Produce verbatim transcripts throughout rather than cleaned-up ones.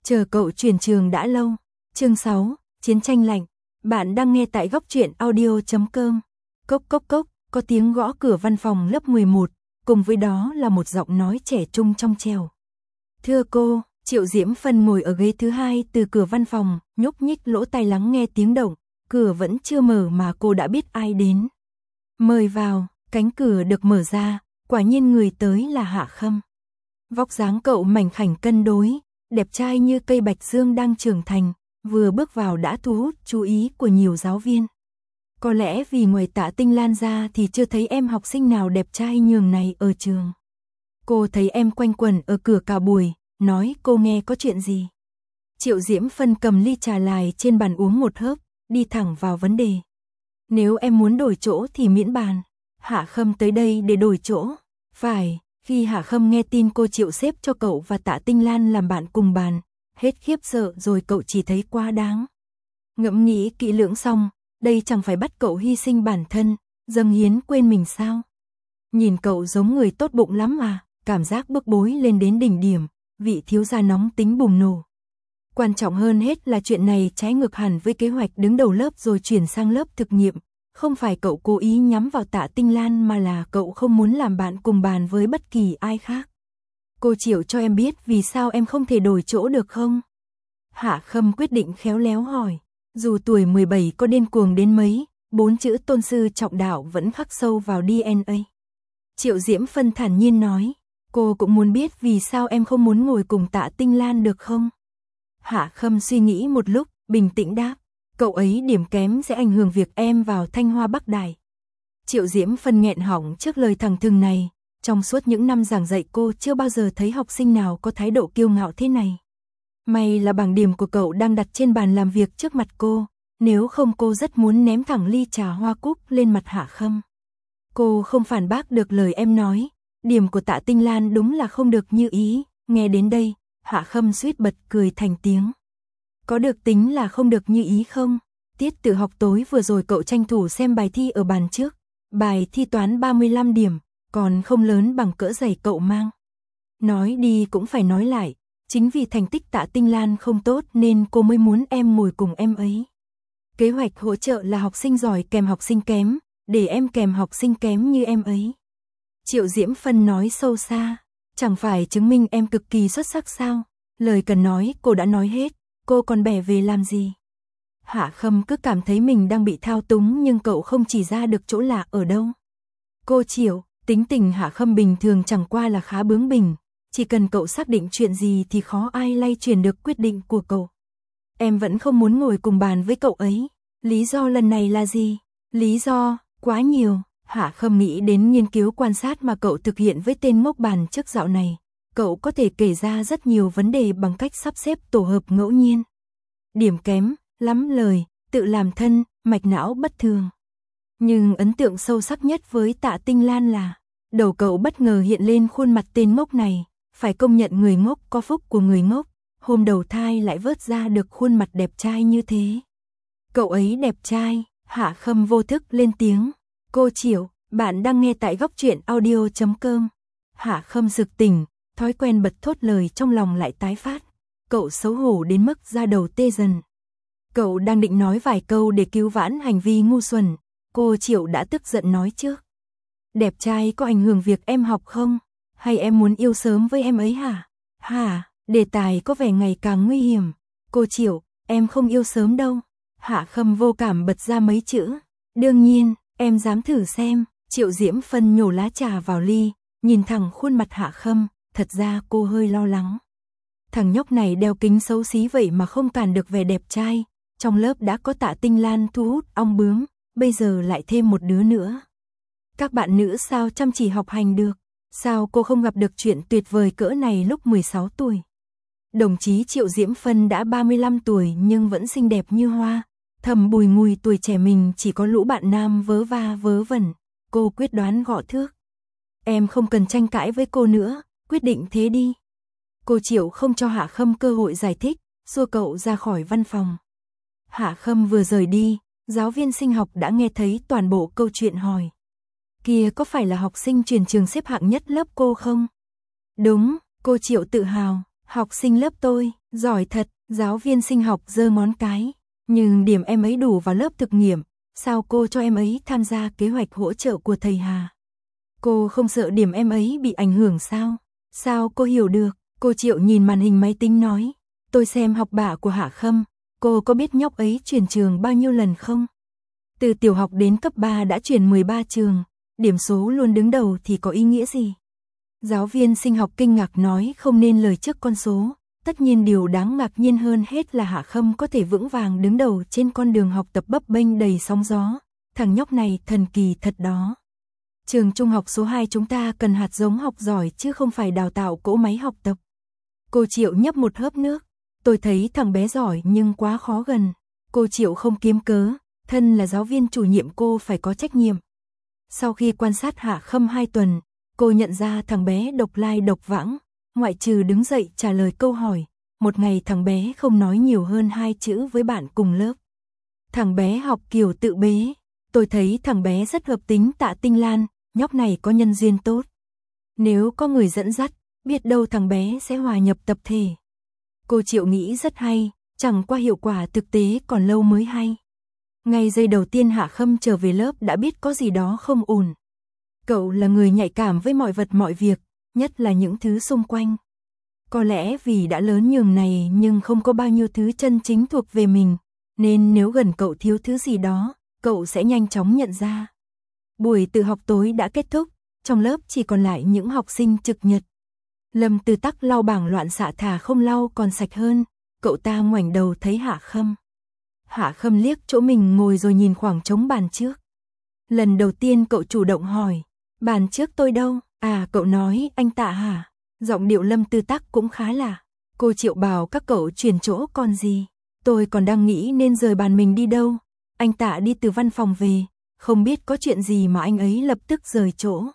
Chờ cậu chuyển trường đã lâu. Chương sáu, Chiến tranh lạnh. Bạn đang nghe tại góc truyện audio chấm com. Cốc cốc cốc, có tiếng gõ cửa văn phòng lớp mười một, cùng với đó là một giọng nói trẻ trung trong trẻo. Thưa cô, Triệu Diễm Phân ngồi ở ghế thứ hai từ cửa văn phòng, nhúc nhích lỗ tai lắng nghe tiếng động, cửa vẫn chưa mở mà cô đã biết ai đến. Mời vào, cánh cửa được mở ra, quả nhiên người tới là Hạ Khâm. Vóc dáng cậu mảnh khảnh cân đối, đẹp trai như cây bạch dương đang trưởng thành, vừa bước vào đã thu hút chú ý của nhiều giáo viên. Có lẽ vì ngoài Tạ Tinh Lan ra thì chưa thấy em học sinh nào đẹp trai nhường này ở trường. Cô thấy em quanh quẩn ở cửa cả buổi, nói cô nghe có chuyện gì. Triệu Diễm Phân cầm ly trà lài trên bàn uống một hớp, đi thẳng vào vấn đề. Nếu em muốn đổi chỗ thì miễn bàn. Hạ Khâm tới đây để đổi chỗ. Phải, khi Hạ Khâm nghe tin cô Triệu xếp cho cậu và Tạ Tinh Lan làm bạn cùng bàn, hết khiếp sợ rồi cậu chỉ thấy quá đáng. Ngẫm nghĩ kỹ lưỡng xong, đây chẳng phải bắt cậu hy sinh bản thân, dâng hiến quên mình sao? Nhìn cậu giống người tốt bụng lắm à, cảm giác bức bối lên đến đỉnh điểm, vị thiếu gia nóng tính bùng nổ. Quan trọng hơn hết là chuyện này trái ngược hẳn với kế hoạch đứng đầu lớp rồi chuyển sang lớp thực nghiệm. Không phải cậu cố ý nhắm vào Tạ Tinh Lan mà là cậu không muốn làm bạn cùng bàn với bất kỳ ai khác. Cô Triệu cho em biết vì sao em không thể đổi chỗ được không? Hạ Khâm quyết định khéo léo hỏi. Dù tuổi mười bảy có điên cuồng đến mấy, bốn chữ tôn sư trọng đạo vẫn khắc sâu vào đê en a. Triệu Diễm Phân thản nhiên nói. Cô cũng muốn biết vì sao em không muốn ngồi cùng Tạ Tinh Lan được không? Hạ Khâm suy nghĩ một lúc, bình tĩnh đáp. Cậu ấy điểm kém sẽ ảnh hưởng việc em vào Thanh Hoa Bắc Đại. Triệu Diễm Phân nghẹn họng trước lời thẳng thừng này. Trong suốt những năm giảng dạy cô chưa bao giờ thấy học sinh nào có thái độ kiêu ngạo thế này. May là bảng điểm của cậu đang đặt trên bàn làm việc trước mặt cô. Nếu không cô rất muốn ném thẳng ly trà hoa cúc lên mặt Hạ Khâm. Cô không phản bác được lời em nói. Điểm của Tạ Tinh Lan đúng là không được như ý. Nghe đến đây, Hạ Khâm suýt bật cười thành tiếng. Có được tính là không được như ý không? Tiết tự học tối vừa rồi cậu tranh thủ xem bài thi ở bàn trước. Bài thi toán ba mươi lăm điểm, còn không lớn bằng cỡ giày cậu mang. Nói đi cũng phải nói lại, chính vì thành tích Tạ Tinh Lan không tốt nên cô mới muốn em ngồi cùng em ấy. Kế hoạch hỗ trợ là học sinh giỏi kèm học sinh kém, để em kèm học sinh kém như em ấy. Triệu Diễm Phân nói sâu xa, chẳng phải chứng minh em cực kỳ xuất sắc sao? Lời cần nói cô đã nói hết. Cô còn bẻ về làm gì? Hạ Khâm cứ cảm thấy mình đang bị thao túng nhưng cậu không chỉ ra được chỗ lạ ở đâu. Cô Triệu, tính tình Hạ Khâm bình thường chẳng qua là khá bướng bỉnh. Chỉ cần cậu xác định chuyện gì thì khó ai lay chuyển được quyết định của cậu. Em vẫn không muốn ngồi cùng bàn với cậu ấy. Lý do lần này là gì? Lý do, quá nhiều. Hạ Khâm nghĩ đến nghiên cứu quan sát mà cậu thực hiện với tên ngốc bàn trước dạo này. Cậu có thể kể ra rất nhiều vấn đề bằng cách sắp xếp tổ hợp ngẫu nhiên. Điểm kém, lắm lời, tự làm thân, mạch não bất thường. Nhưng ấn tượng sâu sắc nhất với Tạ Tinh Lan là, đầu cậu bất ngờ hiện lên khuôn mặt tên ngốc này, phải công nhận người ngốc có phúc của người ngốc, hôm đầu thai lại vớt ra được khuôn mặt đẹp trai như thế. Cậu ấy đẹp trai, Hạ Khâm vô thức lên tiếng. Cô Triệu, bạn đang nghe tại góc truyện audio chấm com. Hạ Khâm sực tỉnh. Thói quen bật thốt lời trong lòng lại tái phát. Cậu xấu hổ đến mức da đầu tê dần. Cậu đang định nói vài câu để cứu vãn hành vi ngu xuẩn. Cô Triệu đã tức giận nói trước. Đẹp trai có ảnh hưởng việc em học không? Hay em muốn yêu sớm với em ấy hả? Hả? Đề tài có vẻ ngày càng nguy hiểm. Cô Triệu, em không yêu sớm đâu. Hạ Khâm vô cảm bật ra mấy chữ. Đương nhiên, em dám thử xem. Triệu Diễm Phân nhổ lá trà vào ly, nhìn thẳng khuôn mặt Hạ Khâm. Thật ra cô hơi lo lắng. Thằng nhóc này đeo kính xấu xí vậy mà không cản được vẻ đẹp trai. Trong lớp đã có Tạ Tinh Lan thu hút ong bướm, bây giờ lại thêm một đứa nữa. Các bạn nữ sao chăm chỉ học hành được? Sao cô không gặp được chuyện tuyệt vời cỡ này lúc mười sáu tuổi? Đồng chí Triệu Diễm Phân đã ba mươi lăm tuổi nhưng vẫn xinh đẹp như hoa. Thầm bùi ngùi tuổi trẻ mình chỉ có lũ bạn nam vớ va vớ vẩn. Cô quyết đoán gõ thước. Em không cần tranh cãi với cô nữa. Quyết định thế đi. Cô Triệu không cho Hạ Khâm cơ hội giải thích, xua cậu ra khỏi văn phòng. Hạ Khâm vừa rời đi, giáo viên sinh học đã nghe thấy toàn bộ câu chuyện hỏi. Kia có phải là học sinh chuyển trường xếp hạng nhất lớp cô không? Đúng, cô Triệu tự hào, học sinh lớp tôi, Giỏi thật, giáo viên sinh học giơ ngón cái. Nhưng điểm em ấy đủ vào lớp thực nghiệm, sao cô cho em ấy tham gia kế hoạch hỗ trợ của thầy Hà? Cô không sợ điểm em ấy bị ảnh hưởng sao? Sao cô hiểu được? Cô Triệu nhìn màn hình máy tính nói. Tôi xem học bạ của Hạ Khâm, cô có biết nhóc ấy chuyển trường bao nhiêu lần không? Từ tiểu học đến cấp ba đã chuyển mười ba trường, điểm số luôn đứng đầu thì có ý nghĩa gì? Giáo viên sinh học kinh ngạc nói không nên lời trước con số. Tất nhiên điều đáng ngạc nhiên hơn hết là Hạ Khâm có thể vững vàng đứng đầu trên con đường học tập bấp bênh đầy sóng gió. Thằng nhóc này thần kỳ thật đó. Trường trung học số hai chúng ta cần hạt giống học giỏi chứ không phải đào tạo cỗ máy học tập. Cô Triệu nhấp một hớp nước. Tôi thấy thằng bé giỏi nhưng quá khó gần. Cô Triệu không kiếm cớ, thân là giáo viên chủ nhiệm cô phải có trách nhiệm. Sau khi quan sát Hạ Khâm hai tuần, cô nhận ra thằng bé độc lai độc vãng. Ngoại trừ đứng dậy trả lời câu hỏi, một ngày thằng bé không nói nhiều hơn hai chữ với bạn cùng lớp. Thằng bé học kiểu tự bế, tôi thấy thằng bé rất hợp tính Tạ Tinh Lan, nhóc này có nhân duyên tốt. Nếu có người dẫn dắt, biết đâu thằng bé sẽ hòa nhập tập thể. Cô Triệu nghĩ rất hay, chẳng qua hiệu quả thực tế còn lâu mới hay. Ngay giây đầu tiên Hạ Khâm trở về lớp đã biết có gì đó không ổn. Cậu là người nhạy cảm với mọi vật mọi việc, nhất là những thứ xung quanh. Có lẽ vì đã lớn nhường này nhưng không có bao nhiêu thứ chân chính thuộc về mình, nên nếu gần cậu thiếu thứ gì đó, cậu sẽ nhanh chóng nhận ra. Buổi tự học tối đã kết thúc, trong lớp chỉ còn lại những học sinh trực nhật. Lâm Tư Tắc lau bảng loạn xạ thà không lau còn sạch hơn, cậu ta ngoảnh đầu thấy Hạ Khâm. Hạ Khâm liếc chỗ mình ngồi rồi nhìn khoảng trống bàn trước. Lần đầu tiên cậu chủ động hỏi, bàn trước tôi đâu? À, cậu nói anh Tạ hả? Giọng điệu Lâm Tư Tắc cũng khá lạ. Cô Triệu bảo các cậu chuyển chỗ còn gì. Tôi còn đang nghĩ nên rời bàn mình đi đâu. Anh Tạ đi từ văn phòng về, không biết có chuyện gì mà anh ấy lập tức rời chỗ.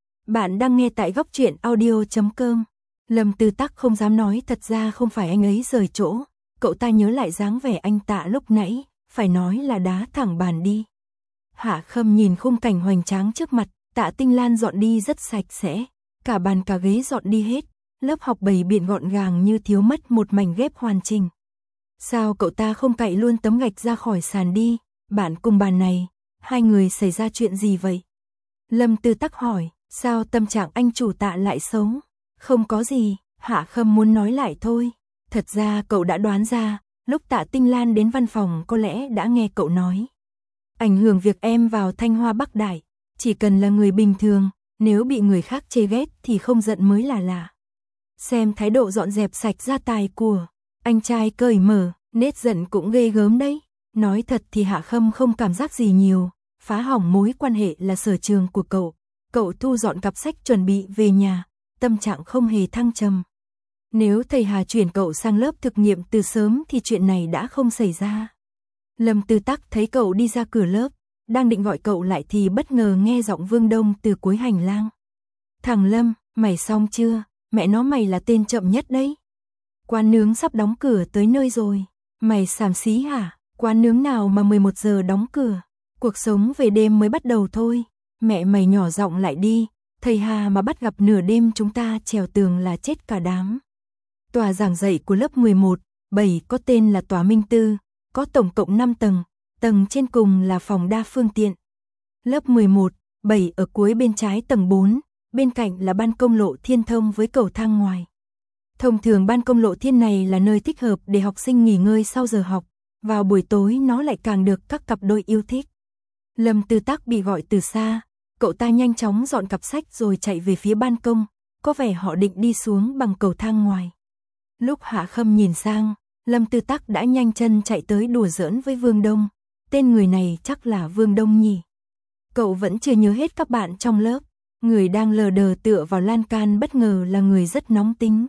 Bạn đang nghe tại góc truyện audio chấm com. Lâm Tư Tắc không dám nói thật ra không phải anh ấy rời chỗ. Cậu ta nhớ lại dáng vẻ anh Tạ lúc nãy, phải nói là đá thẳng bàn đi. Hạ Khâm nhìn khung cảnh hoành tráng trước mặt. Tạ Tinh Lan dọn đi rất sạch sẽ, cả bàn cả ghế dọn đi hết, lớp học bày biện gọn gàng như thiếu mất một mảnh ghép hoàn chỉnh. Sao cậu ta không cạy luôn tấm gạch ra khỏi sàn đi, bạn cùng bàn này, hai người xảy ra chuyện gì vậy? Lâm Tư Tắc hỏi, sao tâm trạng anh chủ Tạ lại xấu? Không có gì, Hạ Khâm muốn nói lại thôi. Thật ra cậu đã đoán ra, lúc Tạ Tinh Lan đến văn phòng có lẽ đã nghe cậu nói. Ảnh hưởng việc em vào Thanh Hoa Bắc Đại. Chỉ cần là người bình thường, nếu bị người khác chê ghét thì không giận mới là lạ. Xem thái độ dọn dẹp sạch gia tài của anh trai cởi mở, nết giận cũng ghê gớm đấy. Nói thật thì Hạ Khâm không cảm giác gì nhiều, phá hỏng mối quan hệ là sở trường của cậu. Cậu thu dọn cặp sách chuẩn bị về nhà, tâm trạng không hề thăng trầm. Nếu thầy Hà chuyển cậu sang lớp thực nghiệm từ sớm thì chuyện này đã không xảy ra. Lâm Tư Tắc thấy cậu đi ra cửa lớp, đang định gọi cậu lại thì bất ngờ nghe giọng Vương Đông từ cuối hành lang. Thằng Lâm, mày xong chưa? Mẹ nó mày là tên chậm nhất đấy. Quán nướng sắp đóng cửa tới nơi rồi. Mày xàm xí hả? Quán nướng nào mà mười một giờ đóng cửa? Cuộc sống về đêm mới bắt đầu thôi. Mẹ mày nhỏ giọng lại đi. Thầy Hà mà bắt gặp nửa đêm chúng ta trèo tường là chết cả đám. Tòa giảng dạy của lớp mười một, bảy có tên là Tòa Minh Tư, có tổng cộng năm tầng. Tầng trên cùng là phòng đa phương tiện. Lớp mười một, bảy ở cuối bên trái tầng bốn, bên cạnh là ban công lộ thiên thông với cầu thang ngoài. Thông thường ban công lộ thiên này là nơi thích hợp để học sinh nghỉ ngơi sau giờ học, vào buổi tối nó lại càng được các cặp đôi yêu thích. Lâm Tư Tắc bị gọi từ xa, cậu ta nhanh chóng dọn cặp sách rồi chạy về phía ban công, có vẻ họ định đi xuống bằng cầu thang ngoài. Lúc Hạ Khâm nhìn sang, Lâm Tư Tắc đã nhanh chân chạy tới đùa giỡn với Vương Đông. Tên người này chắc là Vương Đông nhỉ. Cậu vẫn chưa nhớ hết các bạn trong lớp. Người đang lờ đờ tựa vào lan can bất ngờ là người rất nóng tính.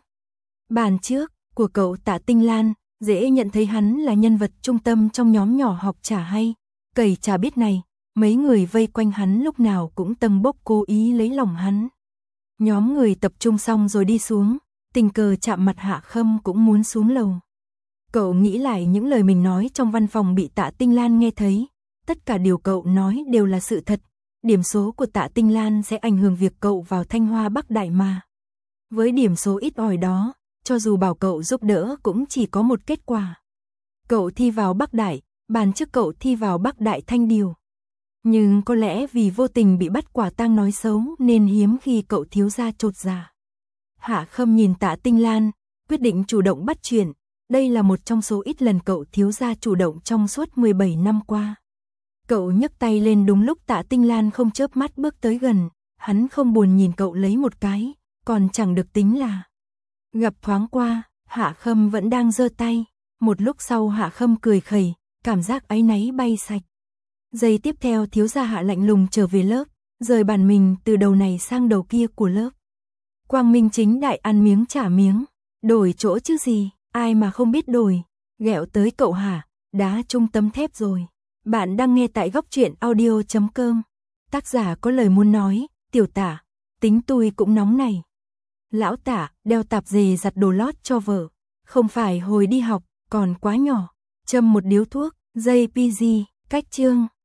Bàn trước, của cậu Tạ Tinh Lan, dễ nhận thấy hắn là nhân vật trung tâm trong nhóm nhỏ học chả hay. Cầy chả biết này, mấy người vây quanh hắn lúc nào cũng tâng bốc cố ý lấy lòng hắn. Nhóm người tập trung xong rồi đi xuống, tình cờ chạm mặt Hạ Khâm cũng muốn xuống lầu. Cậu nghĩ lại những lời mình nói trong văn phòng bị Tạ Tinh Lan nghe thấy. Tất cả điều cậu nói đều là sự thật. Điểm số của Tạ Tinh Lan sẽ ảnh hưởng việc cậu vào Thanh Hoa Bắc Đại mà. Với điểm số ít ỏi đó, cho dù bảo cậu giúp đỡ cũng chỉ có một kết quả. Cậu thi vào Bắc Đại, bàn trước cậu thi vào Bắc Đại Thanh Điều. Nhưng có lẽ vì vô tình bị bắt quả tang nói xấu nên hiếm khi cậu thiếu gia chột dạ. Hạ Khâm nhìn Tạ Tinh Lan, quyết định chủ động bắt chuyện. Đây là một trong số ít lần cậu thiếu gia chủ động trong suốt mười bảy năm qua. Cậu nhấc tay lên đúng lúc Tạ Tinh Lan không chớp mắt bước tới gần. Hắn không buồn nhìn cậu lấy một cái, còn chẳng được tính là. Gặp thoáng qua, Hạ Khâm vẫn đang giơ tay. Một lúc sau Hạ Khâm cười khẩy, cảm giác áy náy bay sạch. Giây tiếp theo thiếu gia Hạ lạnh lùng trở về lớp, rời bàn mình từ đầu này sang đầu kia của lớp. Quang Minh chính đại ăn miếng trả miếng, đổi chỗ chứ gì, ai mà không biết đổi, ghẹo tới cậu hả, đá chung tấm thép rồi. Bạn đang nghe tại góc truyện audio chấm com. Tác giả có lời muốn nói, Tiểu Tả, tính tôi cũng nóng này. Lão Tả, đeo tạp dề giặt đồ lót cho vợ, không phải hồi đi học, còn quá nhỏ, châm một điếu thuốc, dây pi gi, cách chương.